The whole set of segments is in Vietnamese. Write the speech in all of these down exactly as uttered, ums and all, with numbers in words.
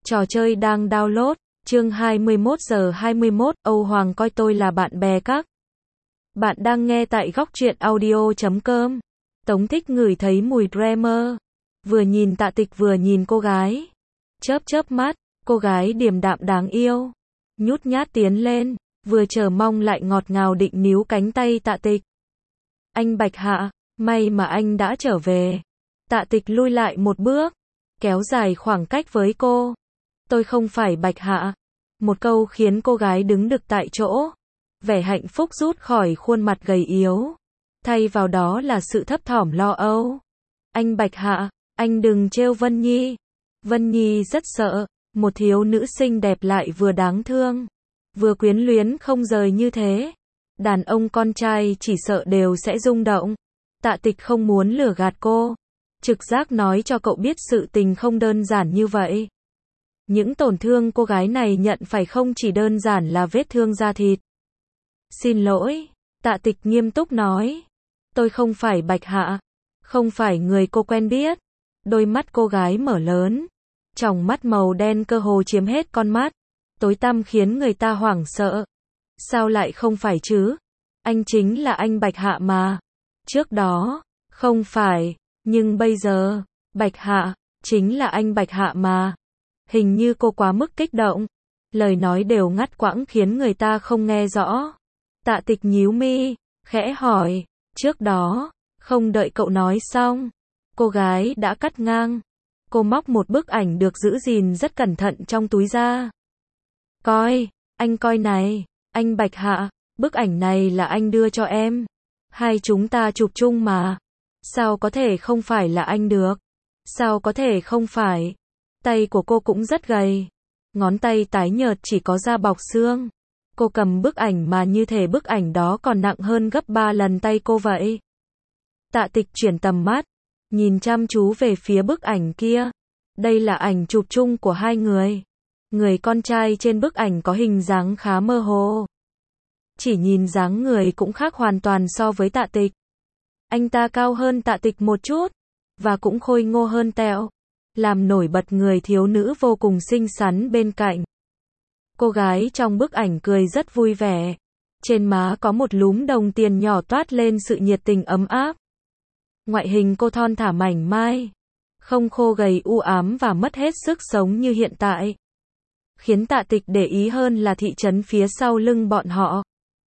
Trò chơi đang download, chương hai mươi mốt giờ hai mươi mốt, Âu Hoàng coi tôi là bạn bè các. Bạn đang nghe tại góc truyện audio chấm com. Tống Thích ngửi thấy mùi Dreamer. Vừa nhìn Tạ Tịch vừa nhìn cô gái. Chớp chớp mắt, cô gái điềm đạm đáng yêu. Nhút nhát tiến lên, vừa chờ mong lại ngọt ngào định níu cánh tay Tạ Tịch. Anh Bạch Hạ, may mà anh đã trở về. Tạ Tịch lui lại một bước, kéo dài khoảng cách với cô. Tôi không phải Bạch Hạ. Một câu khiến cô gái đứng đực tại chỗ. Vẻ hạnh phúc rút khỏi khuôn mặt gầy yếu. Thay vào đó là sự thấp thỏm lo âu. Anh Bạch Hạ, anh đừng trêu Vân Nhi. Vân Nhi rất sợ, một thiếu nữ xinh đẹp lại vừa đáng thương, vừa quyến luyến không rời như thế. Đàn ông con trai chỉ sợ đều sẽ rung động. Tạ Tịch không muốn lừa gạt cô. Trực giác nói cho cậu biết sự tình không đơn giản như vậy. Những tổn thương cô gái này nhận phải không chỉ đơn giản là vết thương da thịt. Xin lỗi, Tạ Tịch nghiêm túc nói. Tôi không phải Bạch Hạ, không phải người cô quen biết. Đôi mắt cô gái mở lớn, tròng mắt màu đen cơ hồ chiếm hết con mắt, tối tăm khiến người ta hoảng sợ. Sao lại không phải chứ? Anh chính là anh Bạch Hạ mà. Trước đó, không phải, nhưng bây giờ, Bạch Hạ, chính là anh Bạch Hạ mà. Hình như cô quá mức kích động. Lời nói đều ngắt quãng khiến người ta không nghe rõ. Tạ Tịch nhíu mi, khẽ hỏi, trước đó, không đợi cậu nói xong, cô gái đã cắt ngang. Cô móc một bức ảnh được giữ gìn rất cẩn thận trong túi ra. Coi, anh coi này, anh Bạch Hạ, bức ảnh này là anh đưa cho em. Hai chúng ta chụp chung mà. Sao có thể không phải là anh được? Sao có thể không phải? Tay của cô cũng rất gầy. Ngón tay tái nhợt chỉ có da bọc xương. Cô cầm bức ảnh mà như thể bức ảnh đó còn nặng hơn gấp ba lần tay cô vậy. Tạ Tịch chuyển tầm mắt, nhìn chăm chú về phía bức ảnh kia. Đây là ảnh chụp chung của hai người. Người con trai trên bức ảnh có hình dáng khá mơ hồ. Chỉ nhìn dáng người cũng khác hoàn toàn so với Tạ Tịch. Anh ta cao hơn Tạ Tịch một chút, và cũng khôi ngô hơn Tẹo, làm nổi bật người thiếu nữ vô cùng xinh xắn bên cạnh. Cô gái trong bức ảnh cười rất vui vẻ. Trên má có một lúm đồng tiền nhỏ toát lên sự nhiệt tình ấm áp. Ngoại hình cô thon thả mảnh mai, không khô gầy u ám và mất hết sức sống như hiện tại. Khiến Tạ Tịch để ý hơn là thị trấn phía sau lưng bọn họ.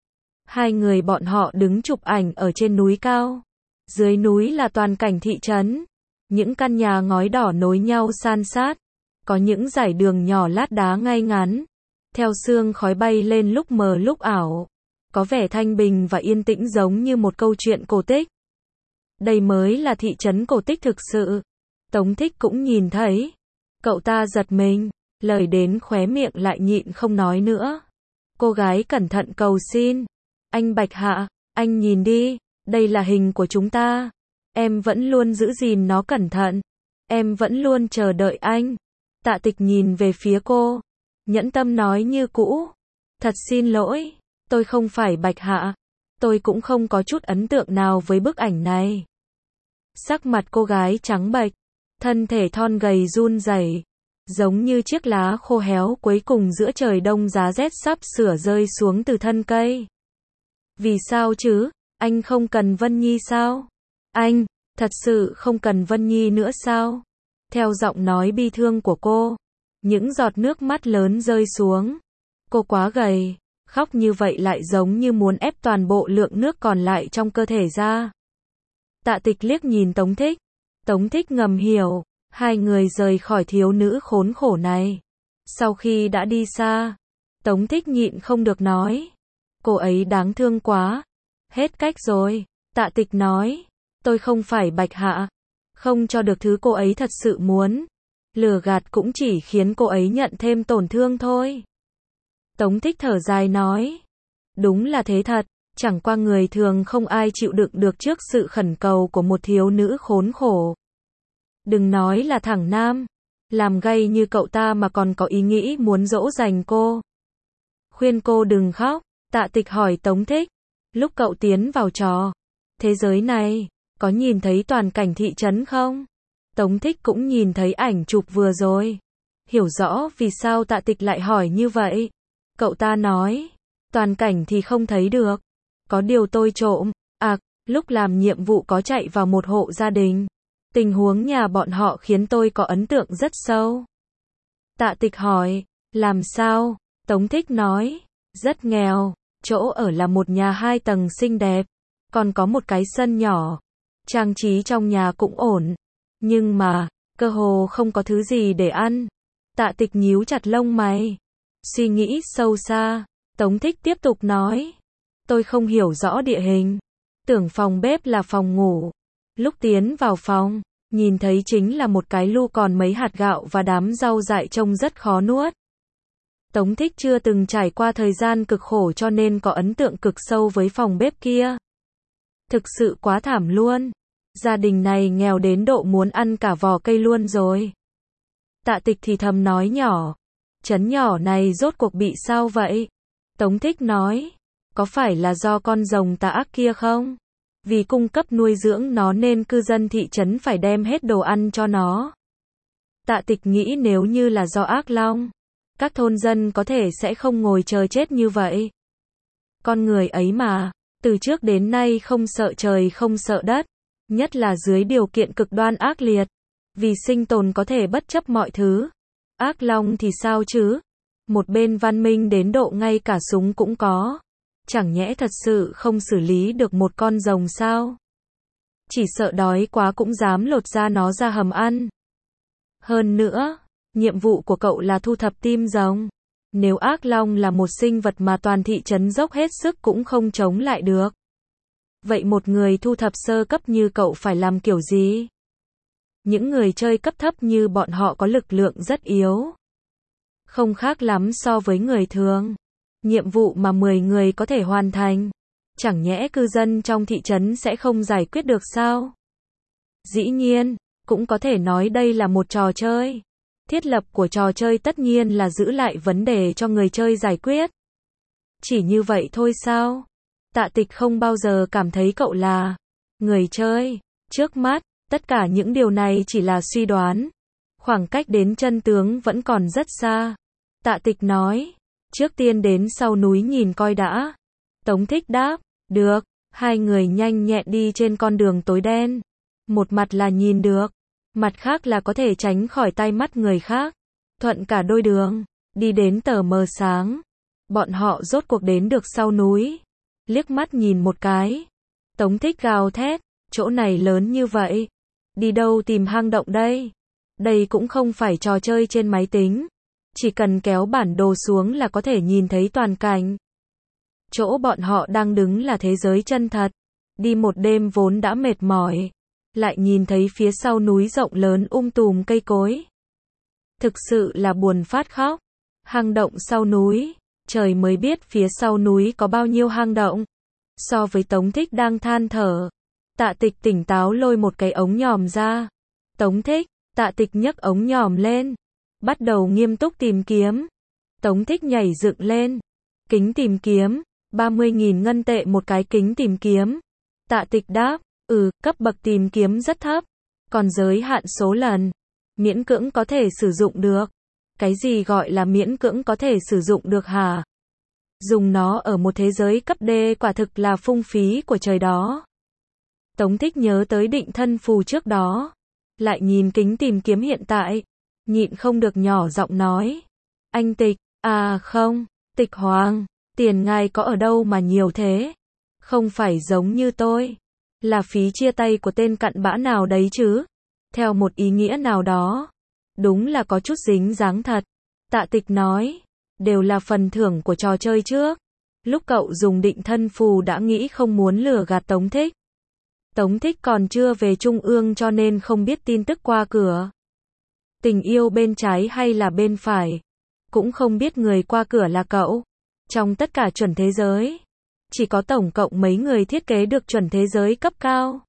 Hai người bọn họ đứng chụp ảnh ở trên núi cao. Dưới núi là toàn cảnh thị trấn. Những căn nhà ngói đỏ nối nhau san sát. Có những dải đường nhỏ lát đá ngay ngắn. Theo sương khói bay lên lúc mờ lúc ảo. Có vẻ thanh bình và yên tĩnh giống như một câu chuyện cổ tích. Đây mới là thị trấn cổ tích thực sự. Tống Thích cũng nhìn thấy. Cậu ta giật mình. Lời đến khóe miệng lại nhịn không nói nữa. Cô gái cẩn thận cầu xin. Anh Bạch Hạ, anh nhìn đi. Đây là hình của chúng ta. Em vẫn luôn giữ gìn nó cẩn thận. Em vẫn luôn chờ đợi anh. Tạ Tịch nhìn về phía cô. Nhẫn tâm nói như cũ. Thật xin lỗi. Tôi không phải Bạch Hạ. Tôi cũng không có chút ấn tượng nào với bức ảnh này. Sắc mặt cô gái trắng bệch. Thân thể thon gầy run rẩy, giống như chiếc lá khô héo cuối cùng giữa trời đông giá rét sắp sửa rơi xuống từ thân cây. Vì sao chứ? Anh không cần Vân Nhi sao? Anh, thật sự không cần Vân Nhi nữa sao? Theo giọng nói bi thương của cô, những giọt nước mắt lớn rơi xuống. Cô quá gầy, khóc như vậy lại giống như muốn ép toàn bộ lượng nước còn lại trong cơ thể ra. Tạ Tịch liếc nhìn Tống Thích. Tống Thích ngầm hiểu, hai người rời khỏi thiếu nữ khốn khổ này. Sau khi đã đi xa, Tống Thích nhịn không được nói. Cô ấy đáng thương quá. Hết cách rồi. Tạ Tịch nói. Tôi không phải Bạch Hạ. Không cho được thứ cô ấy thật sự muốn. Lừa gạt cũng chỉ khiến cô ấy nhận thêm tổn thương thôi. Tống Thích thở dài nói. Đúng là thế thật. Chẳng qua người thường không ai chịu đựng được trước sự khẩn cầu của một thiếu nữ khốn khổ. Đừng nói là thằng nam. Làm gay như cậu ta mà còn có ý nghĩ muốn dỗ dành cô. Khuyên cô đừng khóc. Tạ Tịch hỏi Tống Thích. Lúc cậu tiến vào trò thế giới này, có nhìn thấy toàn cảnh thị trấn không? Tống Thích cũng nhìn thấy ảnh chụp vừa rồi. hiểu rõ vì sao Tạ Tịch lại hỏi như vậy. Cậu ta nói, toàn cảnh thì không thấy được. Có điều tôi trộm, à, lúc làm nhiệm vụ có chạy vào một hộ gia đình. Tình huống nhà bọn họ khiến tôi có ấn tượng rất sâu. Tạ Tịch hỏi, làm sao? Tống Thích nói, rất nghèo, chỗ ở là một nhà hai tầng xinh đẹp, còn có một cái sân nhỏ. Trang trí trong nhà cũng ổn, nhưng mà, cơ hồ không có thứ gì để ăn. Tạ Tịch nhíu chặt lông mày, suy nghĩ sâu xa. Tống Thích tiếp tục nói, tôi không hiểu rõ địa hình, tưởng phòng bếp là phòng ngủ. Lúc tiến vào phòng, nhìn thấy chính là một cái lu còn mấy hạt gạo và đám rau dại trông rất khó nuốt. Tống Thích chưa từng trải qua thời gian cực khổ cho nên có ấn tượng cực sâu với phòng bếp kia. Thực sự quá thảm luôn. Gia đình này nghèo đến độ muốn ăn cả vỏ cây luôn rồi. Tạ Tịch thì thầm nói nhỏ, trấn nhỏ này rốt cuộc bị sao vậy? Tống Thích nói, có phải là do con rồng tà ác kia không? Vì cung cấp nuôi dưỡng nó nên cư dân thị trấn phải đem hết đồ ăn cho nó. Tạ Tịch nghĩ nếu như là do ác long, các thôn dân có thể sẽ không ngồi chờ chết như vậy. Con người ấy mà, từ trước đến nay không sợ trời không sợ đất, nhất là dưới điều kiện cực đoan ác liệt. Vì sinh tồn có thể bất chấp mọi thứ. Ác long thì sao chứ? Một bên văn minh đến độ ngay cả súng cũng có. Chẳng nhẽ thật sự không xử lý được một con rồng sao? Chỉ sợ đói quá cũng dám lột da nó ra hầm ăn. Hơn nữa, nhiệm vụ của cậu là thu thập tim rồng. Nếu ác long là một sinh vật mà toàn thị trấn dốc hết sức cũng không chống lại được. Vậy một người thu thập sơ cấp như cậu phải làm kiểu gì? Những người chơi cấp thấp như bọn họ có lực lượng rất yếu. Không khác lắm so với người thường. Nhiệm vụ mà mười người có thể hoàn thành. Chẳng nhẽ cư dân trong thị trấn sẽ không giải quyết được sao? Dĩ nhiên, cũng có thể nói đây là một trò chơi. Thiết lập của trò chơi tất nhiên là giữ lại vấn đề cho người chơi giải quyết. Chỉ như vậy thôi sao? Tạ Tịch không bao giờ cảm thấy cậu là người chơi. Trước mắt, tất cả những điều này chỉ là suy đoán. Khoảng cách đến chân tướng vẫn còn rất xa. Tạ Tịch nói, trước tiên đến sau núi nhìn coi đã. Tống Thích đáp, được. Hai người nhanh nhẹn đi trên con đường tối đen. Một mặt là nhìn được, mặt khác là có thể tránh khỏi tai mắt người khác. Thuận cả đôi đường, đi đến tờ mờ sáng. Bọn họ rốt cuộc đến được sau núi. Liếc mắt nhìn một cái. Tống Thích gào thét, chỗ này lớn như vậy. Đi đâu tìm hang động đây? Đây cũng không phải trò chơi trên máy tính. Chỉ cần kéo bản đồ xuống là có thể nhìn thấy toàn cảnh. Chỗ bọn họ đang đứng là thế giới chân thật. Đi một đêm vốn đã mệt mỏi. Lại nhìn thấy phía sau núi rộng lớn um tùm cây cối. Thực sự là buồn phát khóc. Hang động sau núi. Trời mới biết phía sau núi có bao nhiêu hang động. So với Tống Thích đang than thở. Tạ Tịch tỉnh táo lôi một cái ống nhòm ra. Tống Thích, Tạ Tịch nhấc ống nhòm lên. Bắt đầu nghiêm túc tìm kiếm. Tống Thích nhảy dựng lên. Kính tìm kiếm. ba mươi nghìn ngân tệ một cái kính tìm kiếm. Tạ Tịch đáp, ừ, cấp bậc tìm kiếm rất thấp. Còn giới hạn số lần. Miễn cưỡng có thể sử dụng được. Cái gì gọi là miễn cưỡng có thể sử dụng được hả? Dùng nó ở một thế giới cấp D quả thực là phung phí của trời đó. Tống Thích nhớ tới định thân phù trước đó. Lại nhìn kính tìm kiếm hiện tại. Nhịn không được nhỏ giọng nói. Anh Tịch, à không, Tịch Hoàng, tiền ngài có ở đâu mà nhiều thế? Không phải giống như tôi. Là phí chia tay của tên cặn bã nào đấy chứ? Theo một ý nghĩa nào đó. Đúng là có chút dính dáng thật. Tạ Tịch nói. Đều là phần thưởng của trò chơi trước. Lúc cậu dùng định thân phù đã nghĩ không muốn lừa gạt Tống Thích. Tống Thích còn chưa về Trung ương cho nên không biết tin tức qua cửa. Tình yêu bên trái hay là bên phải. Cũng không biết người qua cửa là cậu. Trong tất cả chuẩn thế giới. Chỉ có tổng cộng mấy người thiết kế được chuẩn thế giới cấp cao.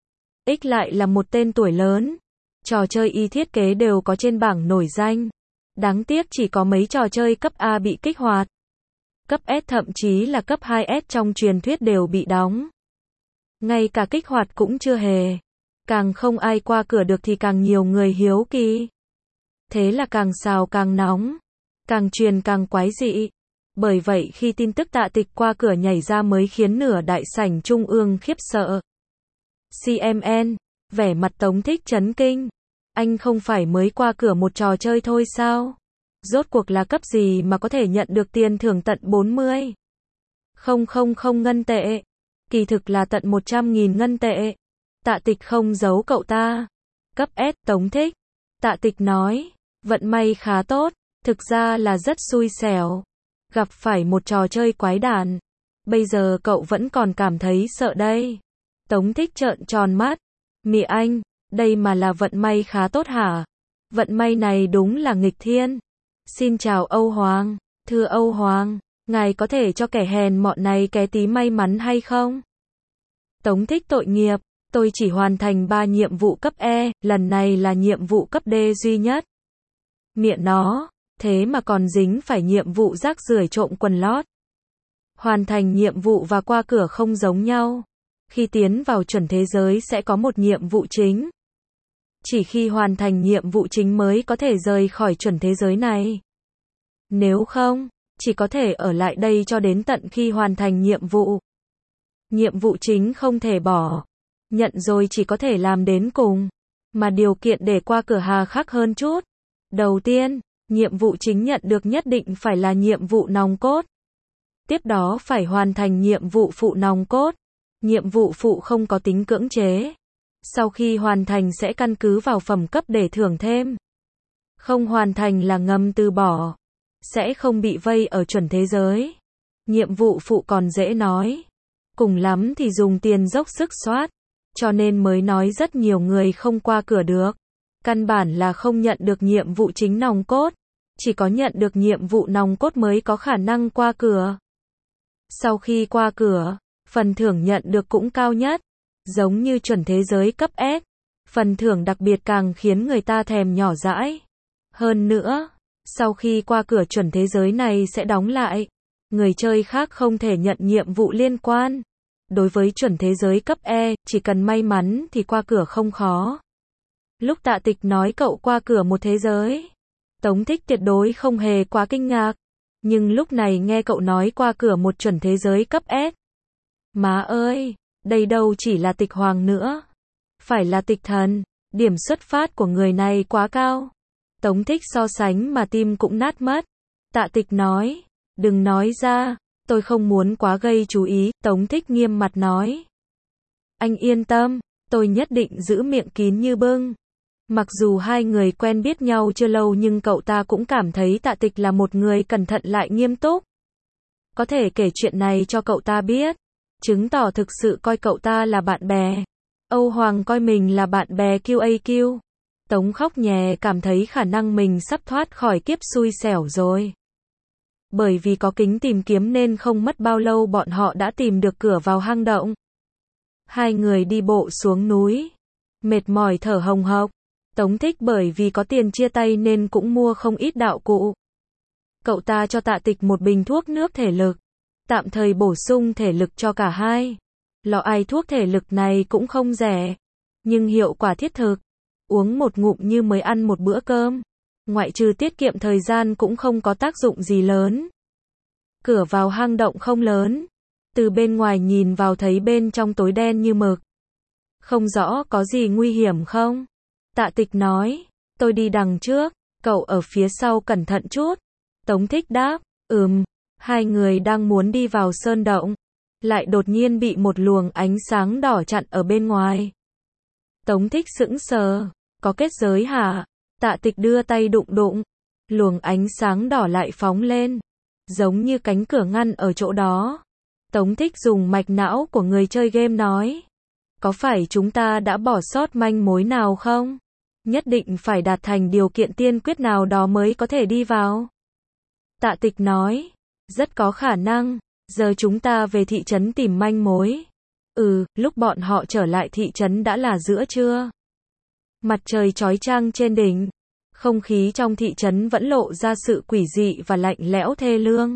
X lại là một tên tuổi lớn. Trò chơi y thiết kế đều có trên bảng nổi danh. Đáng tiếc chỉ có mấy trò chơi cấp A bị kích hoạt. Cấp S thậm chí là cấp hai S trong truyền thuyết đều bị đóng. Ngay cả kích hoạt cũng chưa hề. Càng không ai qua cửa được thì càng nhiều người hiếu kỳ. Thế là càng xào càng nóng, càng truyền càng quái dị. Bởi vậy khi tin tức Tạ Tịch qua cửa nhảy ra mới khiến nửa đại sảnh trung ương khiếp sợ. xê em en, vẻ mặt Tống Thích chấn kinh. Anh không phải mới qua cửa một trò chơi thôi sao? Rốt cuộc là cấp gì mà có thể nhận được tiền thưởng tận bốn mươi không không không ngân tệ? Kỳ thực là tận một trăm nghìn ngân tệ. Tạ Tịch không giấu cậu ta. Cấp S, Tống Thích. Tạ Tịch nói, vận may khá tốt, thực ra là rất xui xẻo. Gặp phải một trò chơi quái đản. Bây giờ cậu vẫn còn cảm thấy sợ đây. Tống Thích trợn tròn mắt. Mị anh, đây mà là vận may khá tốt hả? Vận may này đúng là nghịch thiên. Xin chào Âu Hoàng. Thưa Âu Hoàng, ngài có thể cho kẻ hèn mọn này cái tí may mắn hay không? Tống Thích tội nghiệp, tôi chỉ hoàn thành ba nhiệm vụ cấp E, lần này là nhiệm vụ cấp D duy nhất. Miệng nó, thế mà còn dính phải nhiệm vụ rác rưởi trộm quần lót. Hoàn thành nhiệm vụ và qua cửa không giống nhau. Khi tiến vào chuẩn thế giới sẽ có một nhiệm vụ chính. Chỉ khi hoàn thành nhiệm vụ chính mới có thể rời khỏi chuẩn thế giới này. Nếu không, chỉ có thể ở lại đây cho đến tận khi hoàn thành nhiệm vụ. Nhiệm vụ chính không thể bỏ. Nhận rồi chỉ có thể làm đến cùng. Mà điều kiện để qua cửa hà khắc hơn chút. Đầu tiên, nhiệm vụ chính nhận được nhất định phải là nhiệm vụ nòng cốt. Tiếp đó phải hoàn thành nhiệm vụ phụ nòng cốt. Nhiệm vụ phụ không có tính cưỡng chế. Sau khi hoàn thành sẽ căn cứ vào phẩm cấp để thưởng thêm. Không hoàn thành là ngầm từ bỏ. Sẽ không bị vây ở chuẩn thế giới. Nhiệm vụ phụ còn dễ nói. Cùng lắm thì dùng tiền dốc sức soát. Cho nên mới nói rất nhiều người không qua cửa được. Căn bản là không nhận được nhiệm vụ chính nòng cốt. Chỉ có nhận được nhiệm vụ nòng cốt mới có khả năng qua cửa. Sau khi qua cửa, phần thưởng nhận được cũng cao nhất. Giống như chuẩn thế giới cấp S. Phần thưởng đặc biệt càng khiến người ta thèm nhỏ dãi. Hơn nữa, sau khi qua cửa chuẩn thế giới này sẽ đóng lại. Người chơi khác không thể nhận nhiệm vụ liên quan. Đối với chuẩn thế giới cấp E, chỉ cần may mắn thì qua cửa không khó. Lúc Tạ Tịch nói cậu qua cửa một thế giới, Tống Thích tuyệt đối không hề quá kinh ngạc. Nhưng lúc này nghe cậu nói qua cửa một chuẩn thế giới cấp S. Má ơi, đây đâu chỉ là tịch hoàng nữa. Phải là tịch thần. Điểm xuất phát của người này quá cao. Tống Thích so sánh mà tim cũng nát mất. Tạ Tịch nói, đừng nói ra, tôi không muốn quá gây chú ý. Tống Thích nghiêm mặt nói, anh yên tâm, tôi nhất định giữ miệng kín như bưng. Mặc dù hai người quen biết nhau chưa lâu nhưng cậu ta cũng cảm thấy Tạ Tịch là một người cẩn thận lại nghiêm túc. Có thể kể chuyện này cho cậu ta biết, chứng tỏ thực sự coi cậu ta là bạn bè. Âu Hoàng coi mình là bạn bè quy a quy. Tống khóc nhè cảm thấy khả năng mình sắp thoát khỏi kiếp xui xẻo rồi. Bởi vì có kính tìm kiếm nên không mất bao lâu bọn họ đã tìm được cửa vào hang động. Hai người đi bộ xuống núi. Mệt mỏi thở hồng hộc. Tống Thích bởi vì có tiền chia tay nên cũng mua không ít đạo cụ. Cậu ta cho Tạ Tịch một bình thuốc nước thể lực. Tạm thời bổ sung thể lực cho cả hai. Lọ ai thuốc thể lực này cũng không rẻ. Nhưng hiệu quả thiết thực. Uống một ngụm như mới ăn một bữa cơm. Ngoại trừ tiết kiệm thời gian cũng không có tác dụng gì lớn. Cửa vào hang động không lớn. Từ bên ngoài nhìn vào thấy bên trong tối đen như mực. Không rõ có gì nguy hiểm không? Tạ Tịch nói, tôi đi đằng trước, cậu ở phía sau cẩn thận chút. Tống Thích đáp, ừm. Hai người đang muốn đi vào sơn động. Lại đột nhiên bị một luồng ánh sáng đỏ chặn ở bên ngoài. Tống Thích sững sờ, có kết giới hả? Tạ Tịch đưa tay đụng đụng. Luồng ánh sáng đỏ lại phóng lên. Giống như cánh cửa ngăn ở chỗ đó. Tống Thích dùng mạch não của người chơi game nói. Có phải chúng ta đã bỏ sót manh mối nào không? Nhất định phải đạt thành điều kiện tiên quyết nào đó mới có thể đi vào. Tạ Tịch nói. Rất có khả năng. Giờ chúng ta về thị trấn tìm manh mối. Ừ, lúc bọn họ trở lại thị trấn đã là giữa trưa. Mặt trời chói chang trên đỉnh. Không khí trong thị trấn vẫn lộ ra sự quỷ dị và lạnh lẽo thê lương.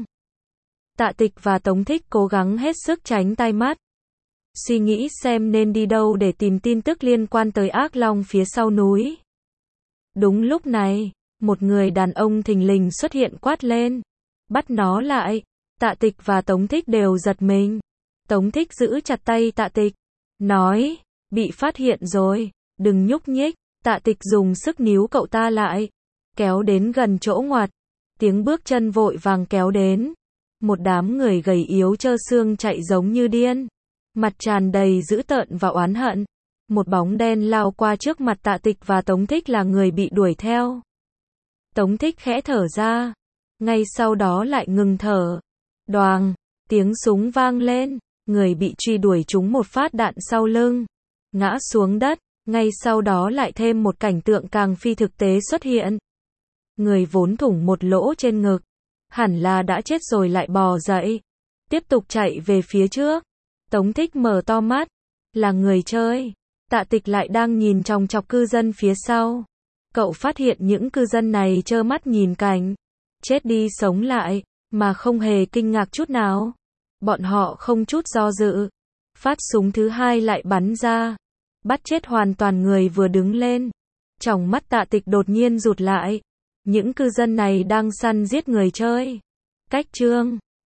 Tạ Tịch và Tống Thích cố gắng hết sức tránh tai mắt. Suy nghĩ xem nên đi đâu để tìm tin tức liên quan tới ác long phía sau núi. Đúng lúc này, một người đàn ông thình lình xuất hiện quát lên. Bắt nó lại. Tạ Tịch và Tống Thích đều giật mình. Tống Thích giữ chặt tay Tạ Tịch. Nói, bị phát hiện rồi, đừng nhúc nhích. Tạ Tịch dùng sức níu cậu ta lại. Kéo đến gần chỗ ngoặt. Tiếng bước chân vội vàng kéo đến. Một đám người gầy yếu trơ xương chạy giống như điên. Mặt tràn đầy dữ tợn và oán hận. Một bóng đen lao qua trước mặt Tạ Tịch và Tống Thích là người bị đuổi theo. Tống Thích khẽ thở ra. Ngay sau đó lại ngừng thở. Đoàng, tiếng súng vang lên. Người bị truy đuổi trúng một phát đạn sau lưng. Ngã xuống đất. Ngay sau đó lại thêm một cảnh tượng càng phi thực tế xuất hiện. Người vốn thủng một lỗ trên ngực. Hẳn là đã chết rồi lại bò dậy. Tiếp tục chạy về phía trước. Tống Thích mở to mắt. Là người chơi. Tạ Tịch lại đang nhìn chòng chọc cư dân phía sau. Cậu phát hiện những cư dân này trơ mắt nhìn cảnh chết đi sống lại, mà không hề kinh ngạc chút nào. Bọn họ không chút do dự. Phát súng thứ hai lại bắn ra. Bắt chết hoàn toàn người vừa đứng lên. Tròng mắt Tạ Tịch đột nhiên rụt lại. Những cư dân này đang săn giết người chơi. Cách chương